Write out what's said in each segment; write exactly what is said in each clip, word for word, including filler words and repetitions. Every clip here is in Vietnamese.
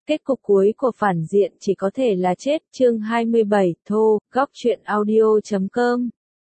Kết cục cuối của phản diện chỉ có thể là chết. Chương hai mươi bảy, Thô, góc truyện audio chấm com.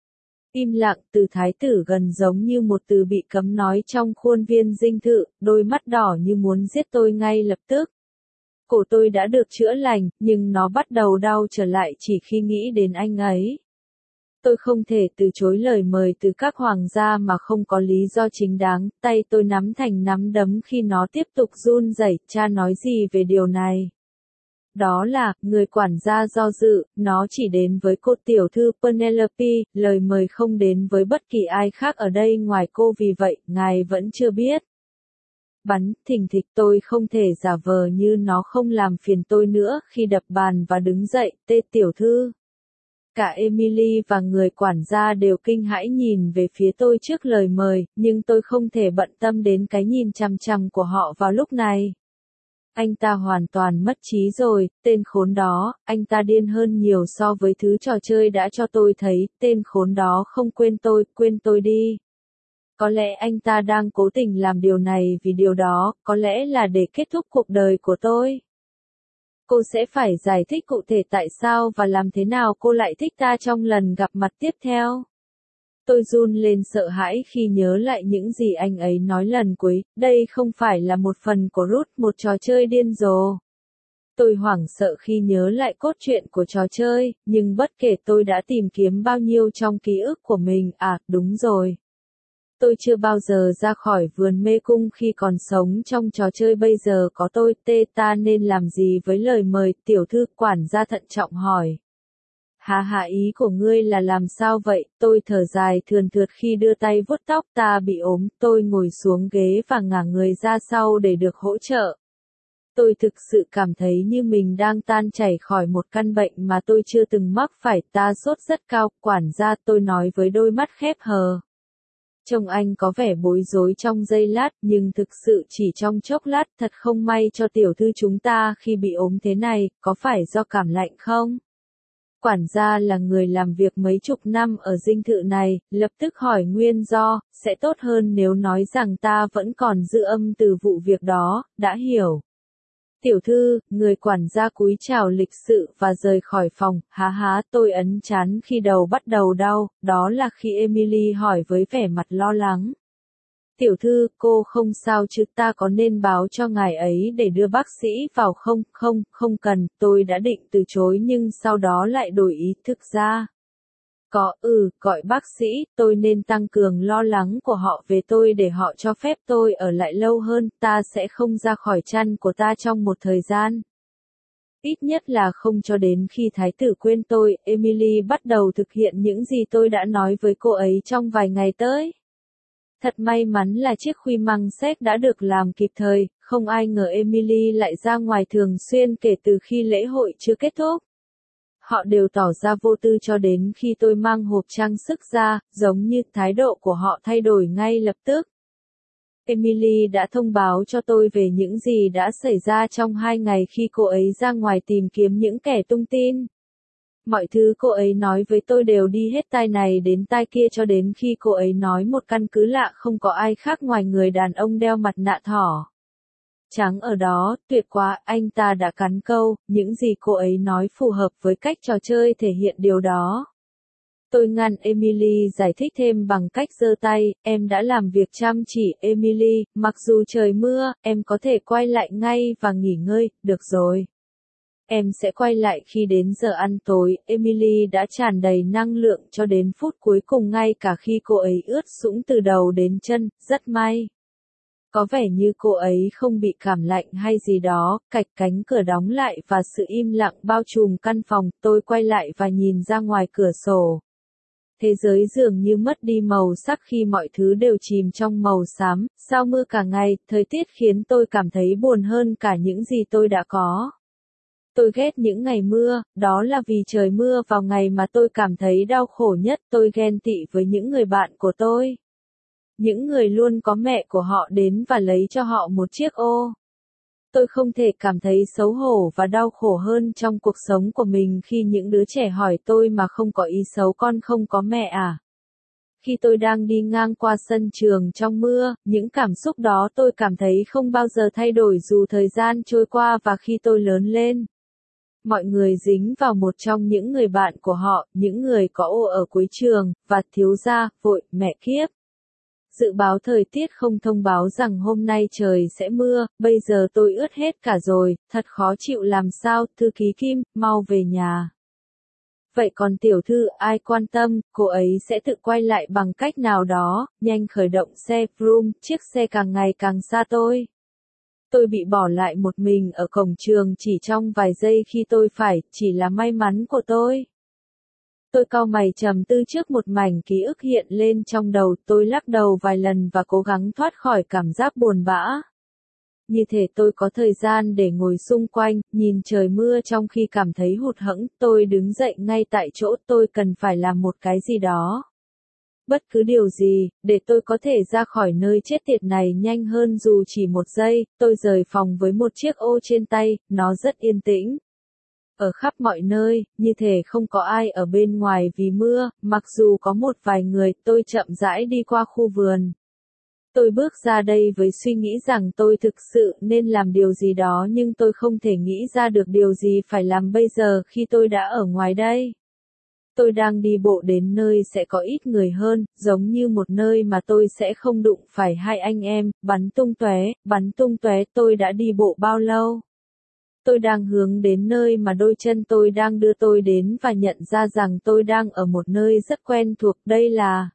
Im lặng, từ thái tử gần giống như một từ bị cấm nói trong khuôn viên dinh thự, đôi mắt đỏ như muốn giết tôi ngay lập tức. Cổ tôi đã được chữa lành, nhưng nó bắt đầu đau trở lại chỉ khi nghĩ đến anh ấy. Tôi không thể từ chối lời mời từ các hoàng gia mà không có lý do chính đáng, tay tôi nắm thành nắm đấm khi nó tiếp tục run rẩy. Cha nói gì về điều này? Đó là, người quản gia do dự, nó chỉ đến với cô tiểu thư Penelope, lời mời không đến với bất kỳ ai khác ở đây ngoài cô, vì vậy, ngài vẫn chưa biết. Bắn, thình thịch, tôi không thể giả vờ như nó không làm phiền tôi nữa khi đập bàn và đứng dậy. Tê tiểu thư. Cả Emily và người quản gia đều kinh hãi nhìn về phía tôi trước lời mời, nhưng tôi không thể bận tâm đến cái nhìn chằm chằm của họ vào lúc này. Anh ta hoàn toàn mất trí rồi, tên khốn đó, anh ta điên hơn nhiều so với thứ trò chơi đã cho tôi thấy, tên khốn đó không quên tôi, quên tôi đi. Có lẽ anh ta đang cố tình làm điều này vì điều đó, có lẽ là để kết thúc cuộc đời của tôi. Cô sẽ phải giải thích cụ thể tại sao và làm thế nào cô lại thích ta trong lần gặp mặt tiếp theo. Tôi run lên sợ hãi khi nhớ lại những gì anh ấy nói lần cuối, đây không phải là một phần của Root, một trò chơi điên rồ. Tôi hoảng sợ khi nhớ lại cốt truyện của trò chơi, nhưng bất kể tôi đã tìm kiếm bao nhiêu trong ký ức của mình, à, đúng rồi. Tôi chưa bao giờ ra khỏi vườn mê cung khi còn sống trong trò chơi, bây giờ có tôi. Tê, ta nên làm gì với lời mời? Tiểu thư quản gia thận trọng hỏi. Hà hạ ý của ngươi là làm sao vậy? Tôi thở dài thườn thượt khi đưa tay vuốt tóc. Ta bị ốm. Tôi ngồi xuống ghế và ngả người ra sau để được hỗ trợ. Tôi thực sự cảm thấy như mình đang tan chảy khỏi một căn bệnh mà tôi chưa từng mắc phải. Ta sốt rất cao. Quản gia, tôi nói với đôi mắt khép hờ. Trông anh có vẻ bối rối trong giây lát, nhưng thực sự chỉ trong chốc lát. Thật không may cho tiểu thư chúng ta khi bị ốm thế này, có phải do cảm lạnh không? Quản gia là người làm việc mấy chục năm ở dinh thự này, lập tức hỏi nguyên do. Sẽ tốt hơn nếu nói rằng ta vẫn còn dư âm từ vụ việc đó, đã hiểu. Tiểu thư, người quản gia cúi chào lịch sự và rời khỏi phòng. Há há, tôi ấn chán khi đầu bắt đầu đau, đó là khi Emily hỏi với vẻ mặt lo lắng. Tiểu thư, cô không sao chứ? Ta có nên báo cho ngài ấy để đưa bác sĩ vào không? Không, không cần. Tôi đã định từ chối nhưng sau đó lại đổi ý. Thực ra có, ừ, gọi bác sĩ. Tôi nên tăng cường lo lắng của họ về tôi để họ cho phép tôi ở lại lâu hơn. Ta sẽ không ra khỏi chăn của ta trong một thời gian. Ít nhất là không cho đến khi thái tử quên tôi. Emily bắt đầu thực hiện những gì tôi đã nói với cô ấy trong vài ngày tới. Thật may mắn là chiếc khuy măng séc đã được làm kịp thời, không ai ngờ Emily lại ra ngoài thường xuyên kể từ khi lễ hội chưa kết thúc. Họ đều tỏ ra vô tư cho đến khi tôi mang hộp trang sức ra, giống như thái độ của họ thay đổi ngay lập tức. Emily đã thông báo cho tôi về những gì đã xảy ra trong hai ngày khi cô ấy ra ngoài tìm kiếm những kẻ tung tin. Mọi thứ cô ấy nói với tôi đều đi hết tai này đến tai kia cho đến khi cô ấy nói một căn cứ lạ không có ai khác ngoài người đàn ông đeo mặt nạ thỏ trắng ở đó. Tuyệt quá, anh ta đã cắn câu, những gì cô ấy nói phù hợp với cách trò chơi thể hiện điều đó. Tôi ngăn Emily giải thích thêm bằng cách giơ tay. Em đã làm việc chăm chỉ, Emily, mặc dù trời mưa, em có thể quay lại ngay và nghỉ ngơi. Được rồi. Em sẽ quay lại khi đến giờ ăn tối. Emily đã tràn đầy năng lượng cho đến phút cuối cùng, ngay cả khi cô ấy ướt sũng từ đầu đến chân. Rất may. Có vẻ như cô ấy không bị cảm lạnh hay gì đó. Cạch, cánh cửa đóng lại và sự im lặng bao trùm căn phòng. Tôi quay lại và nhìn ra ngoài cửa sổ. Thế giới dường như mất đi màu sắc khi mọi thứ đều chìm trong màu xám. Sao mưa cả ngày, thời tiết khiến tôi cảm thấy buồn hơn cả những gì tôi đã có. Tôi ghét những ngày mưa, đó là vì trời mưa vào ngày mà tôi cảm thấy đau khổ nhất. Tôi ghen tị với những người bạn của tôi. Những người luôn có mẹ của họ đến và lấy cho họ một chiếc ô. Tôi không thể cảm thấy xấu hổ và đau khổ hơn trong cuộc sống của mình khi những đứa trẻ hỏi tôi mà không có ý xấu, con không có mẹ à? Khi tôi đang đi ngang qua sân trường trong mưa, những cảm xúc đó tôi cảm thấy không bao giờ thay đổi dù thời gian trôi qua và khi tôi lớn lên. Mọi người dính vào một trong những người bạn của họ, những người có ô ở cuối trường, và thiếu gia, vội, mẹ kiếp. Dự báo thời tiết không thông báo rằng hôm nay trời sẽ mưa, bây giờ tôi ướt hết cả rồi, thật khó chịu làm sao, thư ký Kim, mau về nhà. Vậy còn tiểu thư, ai quan tâm, cô ấy sẽ tự quay lại bằng cách nào đó, nhanh khởi động xe, vroom, chiếc xe càng ngày càng xa tôi. Tôi bị bỏ lại một mình ở cổng trường chỉ trong vài giây khi tôi phải, chỉ là may mắn của tôi. Tôi cau mày trầm tư trước một mảnh ký ức hiện lên trong đầu, tôi lắc đầu vài lần và cố gắng thoát khỏi cảm giác buồn bã. Như thể tôi có thời gian để ngồi xung quanh, nhìn trời mưa trong khi cảm thấy hụt hẫng, tôi đứng dậy ngay tại chỗ, tôi cần phải làm một cái gì đó. Bất cứ điều gì, để tôi có thể ra khỏi nơi chết tiệt này nhanh hơn dù chỉ một giây, tôi rời phòng với một chiếc ô trên tay, nó rất yên tĩnh. Ở khắp mọi nơi, như thể không có ai ở bên ngoài vì mưa, mặc dù có một vài người, tôi chậm rãi đi qua khu vườn. Tôi bước ra đây với suy nghĩ rằng tôi thực sự nên làm điều gì đó nhưng tôi không thể nghĩ ra được điều gì phải làm bây giờ khi tôi đã ở ngoài đây. Tôi đang đi bộ đến nơi sẽ có ít người hơn, giống như một nơi mà tôi sẽ không đụng phải hai anh em, bắn tung tóe, bắn tung tóe, tôi đã đi bộ bao lâu? Tôi đang hướng đến nơi mà đôi chân tôi đang đưa tôi đến và nhận ra rằng tôi đang ở một nơi rất quen thuộc, đây là...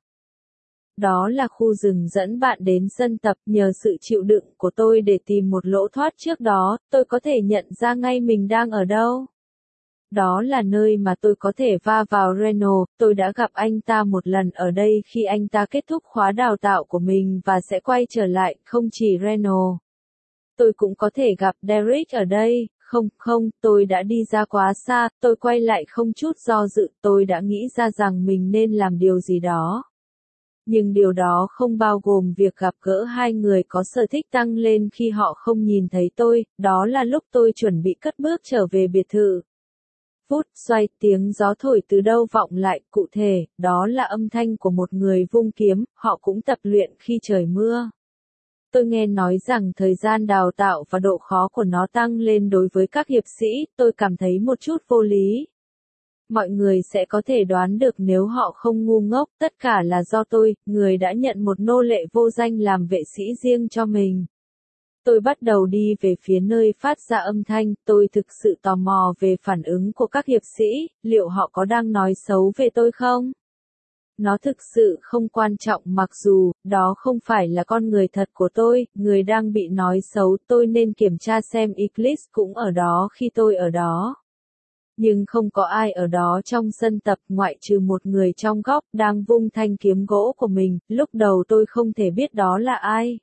Đó là khu rừng dẫn bạn đến sân tập, nhờ sự chịu đựng của tôi để tìm một lỗ thoát trước đó, tôi có thể nhận ra ngay mình đang ở đâu. Đó là nơi mà tôi có thể va vào Reno, tôi đã gặp anh ta một lần ở đây khi anh ta kết thúc khóa đào tạo của mình và sẽ quay trở lại, không chỉ Reno. Tôi cũng có thể gặp Derek ở đây, không, không, tôi đã đi ra quá xa, tôi quay lại không chút do dự, tôi đã nghĩ ra rằng mình nên làm điều gì đó. Nhưng điều đó không bao gồm việc gặp gỡ hai người có sở thích tăng lên khi họ không nhìn thấy tôi, đó là lúc tôi chuẩn bị cất bước trở về biệt thự. Phút xoay, tiếng gió thổi từ đâu vọng lại, cụ thể, đó là âm thanh của một người vung kiếm, họ cũng tập luyện khi trời mưa. Tôi nghe nói rằng thời gian đào tạo và độ khó của nó tăng lên đối với các hiệp sĩ, tôi cảm thấy một chút vô lý. Mọi người sẽ có thể đoán được nếu họ không ngu ngốc, tất cả là do tôi, người đã nhận một nô lệ vô danh làm vệ sĩ riêng cho mình. Tôi bắt đầu đi về phía nơi phát ra âm thanh, tôi thực sự tò mò về phản ứng của các hiệp sĩ, liệu họ có đang nói xấu về tôi không? Nó thực sự không quan trọng mặc dù, đó không phải là con người thật của tôi, người đang bị nói xấu, tôi nên kiểm tra xem Eclipse cũng ở đó khi tôi ở đó. Nhưng không có ai ở đó trong sân tập ngoại trừ một người trong góc đang vung thanh kiếm gỗ của mình, lúc đầu tôi không thể biết đó là ai.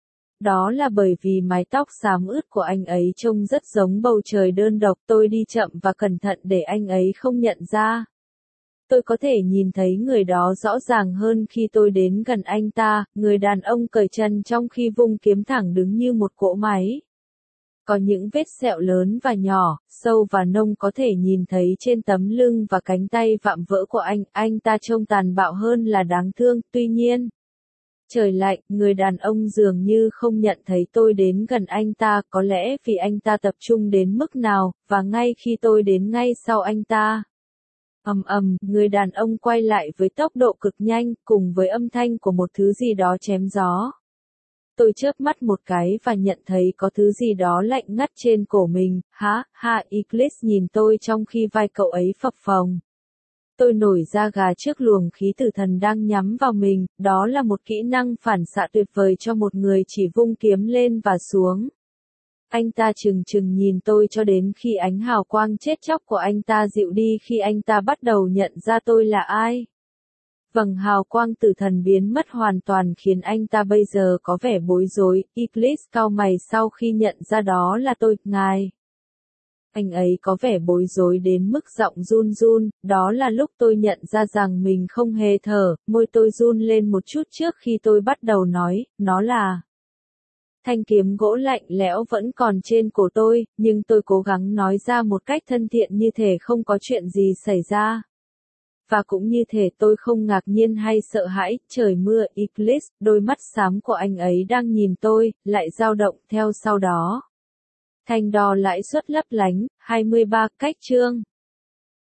Đó là bởi vì mái tóc xám ướt của anh ấy trông rất giống bầu trời đơn độc, tôi đi chậm và cẩn thận để anh ấy không nhận ra. Tôi có thể nhìn thấy người đó rõ ràng hơn khi tôi đến gần anh ta, người đàn ông cởi chân trong khi vung kiếm thẳng đứng như một cỗ máy. Có những vết sẹo lớn và nhỏ, sâu và nông có thể nhìn thấy trên tấm lưng và cánh tay vạm vỡ của anh, anh ta trông tàn bạo hơn là đáng thương, tuy nhiên. Trời lạnh, người đàn ông dường như không nhận thấy tôi đến gần anh ta, có lẽ vì anh ta tập trung đến mức nào, và ngay khi tôi đến ngay sau anh ta. Ầm ầm, người đàn ông quay lại với tốc độ cực nhanh, cùng với âm thanh của một thứ gì đó chém gió. Tôi chớp mắt một cái và nhận thấy có thứ gì đó lạnh ngắt trên cổ mình, hả, ha, Eclipse nhìn tôi trong khi vai cậu ấy phập phồng. Tôi nổi da gà trước luồng khí tử thần đang nhắm vào mình, đó là một kỹ năng phản xạ tuyệt vời cho một người chỉ vung kiếm lên và xuống. Anh ta chừng chừng nhìn tôi cho đến khi ánh hào quang chết chóc của anh ta dịu đi khi anh ta bắt đầu nhận ra tôi là ai. Vầng hào quang tử thần biến mất hoàn toàn khiến anh ta bây giờ có vẻ bối rối, Eclipse cau mày sau khi nhận ra đó là tôi, ngài. Anh ấy có vẻ bối rối đến mức giọng run run, đó là lúc tôi nhận ra rằng mình không hề thở, môi tôi run lên một chút trước khi tôi bắt đầu nói, nó là... Thanh kiếm gỗ lạnh lẽo vẫn còn trên cổ tôi, nhưng tôi cố gắng nói ra một cách thân thiện như thể không có chuyện gì xảy ra. và cũng như thể tôi không ngạc nhiên hay sợ hãi, trời mưa, Eclipse, đôi mắt xám của anh ấy đang nhìn tôi, lại dao động theo sau đó. Thanh đo lãi suất lấp lánh, hai mươi ba cách chương.